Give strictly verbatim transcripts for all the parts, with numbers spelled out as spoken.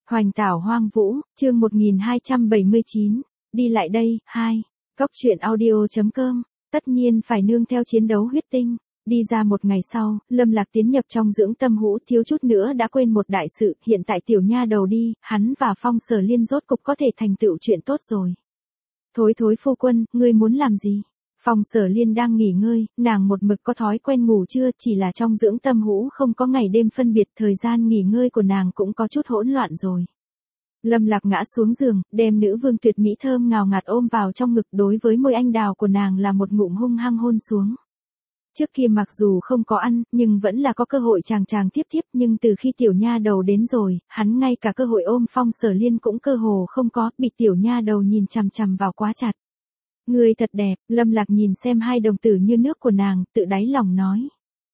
Hoành tảo hoang vũ, chương một nghìn hai trăm bảy mươi chín, đi lại đây, hai, Cóc truyện audio chấm com, tất nhiên phải nương theo chiến đấu huyết tinh. Đi ra một ngày sau, Lâm Lạc tiến nhập trong dưỡng tâm hũ, thiếu chút nữa đã quên một đại sự, hiện tại tiểu nha đầu đi, hắn và Phong Sở Liên rốt cục có thể thành tựu chuyện tốt rồi. Thối thối phu quân, ngươi muốn làm gì? Phong Sở Liên đang nghỉ ngơi, nàng một mực có thói quen ngủ trưa, chỉ là trong dưỡng tâm hũ không có ngày đêm phân biệt, thời gian nghỉ ngơi của nàng cũng có chút hỗn loạn rồi. Lâm Lạc ngã xuống giường, đem nữ vương tuyệt mỹ thơm ngào ngạt ôm vào trong ngực, đối với môi anh đào của nàng là một ngụm hung hăng hôn xuống. Trước kia mặc dù không có ăn, nhưng vẫn là có cơ hội chàng chàng tiếp tiếp, nhưng từ khi tiểu nha đầu đến rồi, hắn ngay cả cơ hội ôm Phong Sở Liên cũng cơ hồ không có, bị tiểu nha đầu nhìn chằm chằm vào quá chặt. Người thật đẹp, Lâm Lạc nhìn xem hai đồng tử như nước của nàng, tự đáy lòng nói.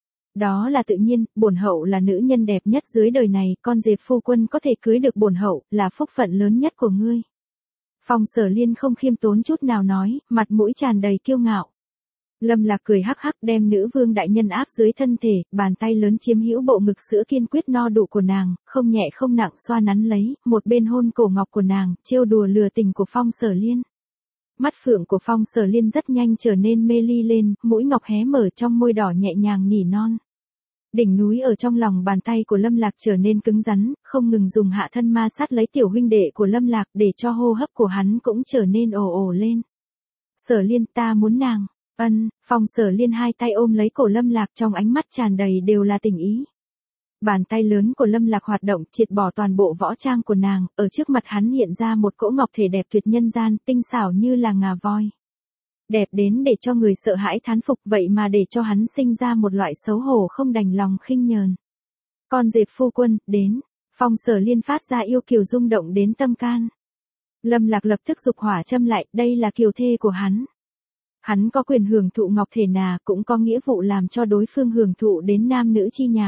Đó là tự nhiên, bổn hậu là nữ nhân đẹp nhất dưới đời này, con dẹp phu quân có thể cưới được bổn hậu, là phúc phận lớn nhất của ngươi. Phong Sở Liên không khiêm tốn chút nào nói, mặt mũi tràn đầy kiêu ngạo. Lâm Lạc cười hắc hắc đem nữ vương đại nhân áp dưới thân thể, bàn tay lớn chiếm hữu bộ ngực sữa kiên quyết no đủ của nàng, không nhẹ không nặng xoa nắn lấy, một bên hôn cổ ngọc của nàng, trêu đùa lừa tình của Phong Sở Liên. Mắt phượng của Phong Sở Liên rất nhanh trở nên mê ly lên, mũi ngọc hé mở trong môi đỏ nhẹ nhàng nỉ non. Đỉnh núi ở trong lòng bàn tay của Lâm Lạc trở nên cứng rắn, không ngừng dùng hạ thân ma sát lấy tiểu huynh đệ của Lâm Lạc để cho hô hấp của hắn cũng trở nên ồ ồ lên. Sở Liên, ta muốn nàng. Ân, Phong Sở Liên hai tay ôm lấy cổ Lâm Lạc, trong ánh mắt tràn đầy đều là tình ý. Bàn tay lớn của Lâm Lạc hoạt động, triệt bỏ toàn bộ võ trang của nàng, ở trước mặt hắn hiện ra một cỗ ngọc thể đẹp tuyệt nhân gian, tinh xảo như là ngà voi. Đẹp đến để cho người sợ hãi thán phục, vậy mà để cho hắn sinh ra một loại xấu hổ không đành lòng khinh nhờn. Con dẹp phu quân, đến. Phong Sở Liên phát ra yêu kiều rung động đến tâm can. Lâm Lạc lập tức dục hỏa châm lại, đây là kiều thê của hắn. Hắn có quyền hưởng thụ ngọc thể nà, cũng có nghĩa vụ làm cho đối phương hưởng thụ đến nam nữ chi nhạc.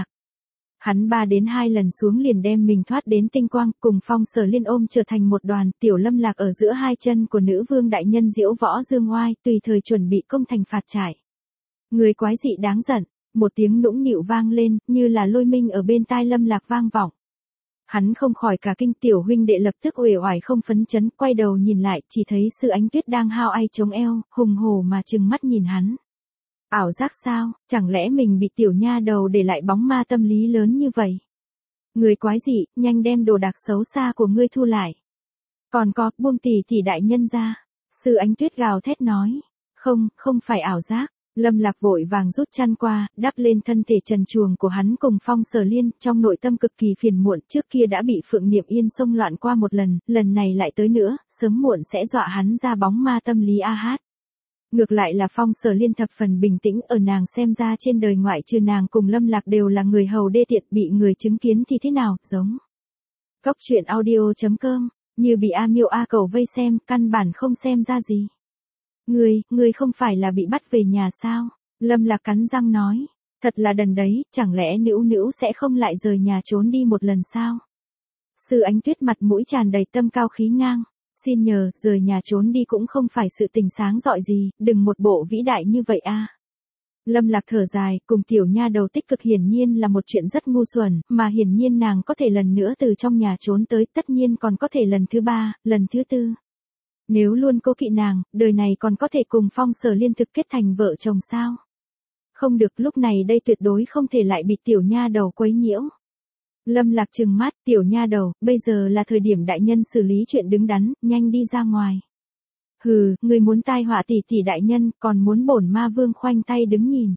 Hắn ba đến hai lần xuống liền đem mình thoát đến tinh quang, cùng Phong Sở Liên ôm trở thành một đoàn, tiểu Lâm Lạc ở giữa hai chân của nữ vương đại nhân diễu võ dương oai, tùy thời chuẩn bị công thành phạt trải. Người quái dị đáng giận, một tiếng nũng nịu vang lên, như là lôi minh ở bên tai Lâm Lạc vang vọng. Hắn không khỏi cả kinh, tiểu huynh đệ lập tức uể oải không phấn chấn, quay đầu nhìn lại, chỉ thấy Sư Ánh Tuyết đang hao ai chống eo, hùng hổ mà trừng mắt nhìn hắn. Ảo giác sao, chẳng lẽ mình bị tiểu nha đầu để lại bóng ma tâm lý lớn như vậy? Người quái dị, nhanh đem đồ đạc xấu xa của ngươi thu lại. Còn có, buông tỷ tỷ đại nhân ra. Sư Ánh Tuyết gào thét nói. Không, không phải ảo giác. Lâm Lạc vội vàng rút chăn qua, đắp lên thân thể trần truồng của hắn cùng Phong Sở Liên, trong nội tâm cực kỳ phiền muộn, trước kia đã bị Phượng Niệm Yên xông loạn qua một lần, lần này lại tới nữa, sớm muộn sẽ dọa hắn ra bóng ma tâm lý a hát. Ngược lại là Phong Sở Liên thập phần bình tĩnh, ở nàng xem ra trên đời ngoại trừ nàng cùng Lâm Lạc đều là người hầu đê tiện, bị người chứng kiến thì thế nào, giống. Cóc truyện audio chấm com, như bị A Miêu A Cầu vây xem, căn bản không xem ra gì. Ngươi, ngươi không phải là bị bắt về nhà sao? Lâm Lạc cắn răng nói. Thật là đần đấy, chẳng lẽ Nữu Nữu sẽ không lại rời nhà trốn đi một lần sao? Sư Ánh Tuyết mặt mũi tràn đầy tâm cao khí ngang. Xin nhờ, rời nhà trốn đi cũng không phải sự tình sáng rọi gì, đừng một bộ vĩ đại như vậy a. Lâm Lạc thở dài, cùng tiểu nha đầu tích cực hiển nhiên là một chuyện rất ngu xuẩn, mà hiển nhiên nàng có thể lần nữa từ trong nhà trốn tới, tất nhiên còn có thể lần thứ ba, lần thứ tư. Nếu luôn cố kỵ nàng, đời này còn có thể cùng Phong Sở Liên thực kết thành vợ chồng sao? Không được, lúc này đây tuyệt đối không thể lại bị tiểu nha đầu quấy nhiễu. Lâm Lạc trừng mắt, tiểu nha đầu, bây giờ là thời điểm đại nhân xử lý chuyện đứng đắn, nhanh đi ra ngoài. Hừ, ngươi muốn tai họa tỷ tỷ đại nhân, còn muốn bổn ma vương khoanh tay đứng nhìn.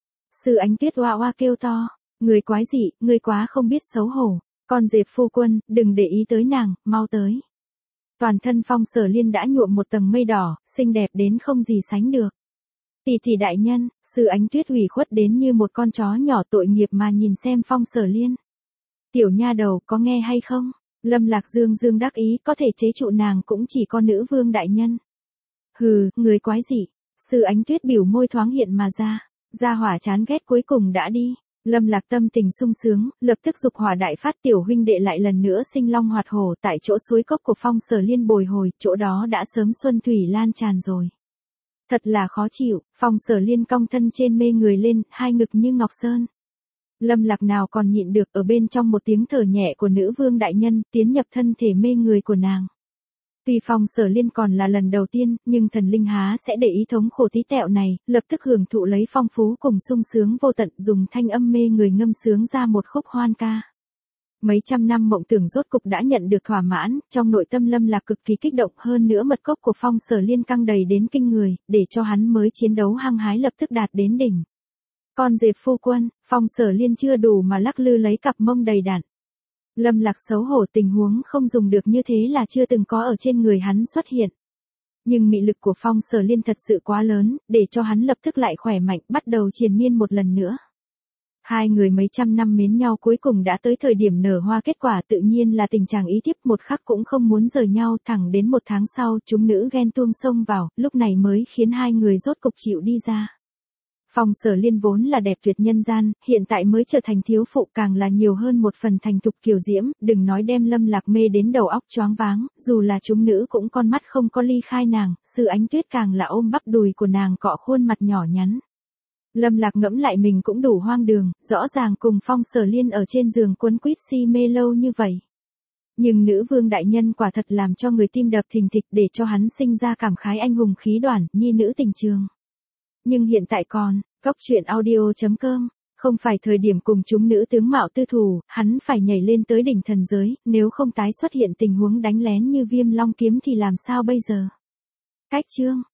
Sư Ánh Tuyết oa oa kêu to, người quái dị, ngươi quá không biết xấu hổ, con dẹp phu quân, đừng để ý tới nàng, mau tới. Toàn thân Phong Sở Liên đã nhuộm một tầng mây đỏ, xinh đẹp đến không gì sánh được. Tỷ tỷ đại nhân, Sư Ánh Tuyết ủy khuất đến như một con chó nhỏ tội nghiệp mà nhìn xem Phong Sở Liên. Tiểu nha đầu, có nghe hay không? Lâm Lạc dương dương đắc ý, có thể chế trụ nàng cũng chỉ có nữ vương đại nhân. Hừ, người quái dị. Sư Ánh Tuyết biểu môi thoáng hiện mà ra. Gia hỏa chán ghét cuối cùng đã đi. Lâm Lạc tâm tình sung sướng, lập tức dục hỏa đại phát, tiểu huynh đệ lại lần nữa sinh long hoạt hổ, tại chỗ suối cốc của Phong Sở Liên bồi hồi, chỗ đó đã sớm xuân thủy lan tràn rồi. Thật là khó chịu, Phong Sở Liên cong thân trên mê người lên, hai ngực như ngọc sơn. Lâm Lạc nào còn nhịn được, ở bên trong một tiếng thở nhẹ của nữ vương đại nhân, tiến nhập thân thể mê người của nàng. Tuy Phong Sở Liên còn là lần đầu tiên, nhưng thần linh há sẽ để ý thống khổ tí tẹo này, lập tức hưởng thụ lấy phong phú cùng sung sướng vô tận, dùng thanh âm mê người ngâm sướng ra một khúc hoan ca. Mấy trăm năm mộng tưởng rốt cục đã nhận được thỏa mãn, trong nội tâm Lâm Lạc cực kỳ kích động, hơn nữa mật cốc của Phong Sở Liên căng đầy đến kinh người, để cho hắn mới chiến đấu hăng hái lập tức đạt đến đỉnh. Con dẹp phu quân, Phong Sở Liên chưa đủ mà lắc lư lấy cặp mông đầy đặn. Lâm Lạc xấu hổ, tình huống không dùng được như thế là chưa từng có ở trên người hắn xuất hiện. Nhưng mị lực của Phong Sở Liên thật sự quá lớn, để cho hắn lập tức lại khỏe mạnh, bắt đầu triền miên một lần nữa. Hai người mấy trăm năm mến nhau cuối cùng đã tới thời điểm nở hoa, kết quả tự nhiên là tình trạng ý tiếp, một khắc cũng không muốn rời nhau, thẳng đến một tháng sau chúng nữ ghen tuông xông vào, lúc này mới khiến hai người rốt cục chịu đi ra. Phong Sở Liên vốn là đẹp tuyệt nhân gian, hiện tại mới trở thành thiếu phụ, càng là nhiều hơn một phần thành thục kiều diễm, đừng nói đem Lâm Lạc mê đến đầu óc choáng váng, dù là chúng nữ cũng con mắt không có ly khai nàng, Sư Ánh Tuyết càng là ôm bắp đùi của nàng cọ khuôn mặt nhỏ nhắn. Lâm Lạc ngẫm lại mình cũng đủ hoang đường, rõ ràng cùng Phong Sở Liên ở trên giường quấn quýt si mê lâu như vậy. Nhưng nữ vương đại nhân quả thật làm cho người tim đập thình thịch, để cho hắn sinh ra cảm khái anh hùng khí đoản, nhi nữ tình trường. Nhưng hiện tại còn, Cốc Truyện Audio chấm com, không phải thời điểm cùng chúng nữ tướng mạo tư thù, hắn phải nhảy lên tới đỉnh thần giới, nếu không tái xuất hiện tình huống đánh lén như Viêm Long kiếm thì làm sao bây giờ? Cách chương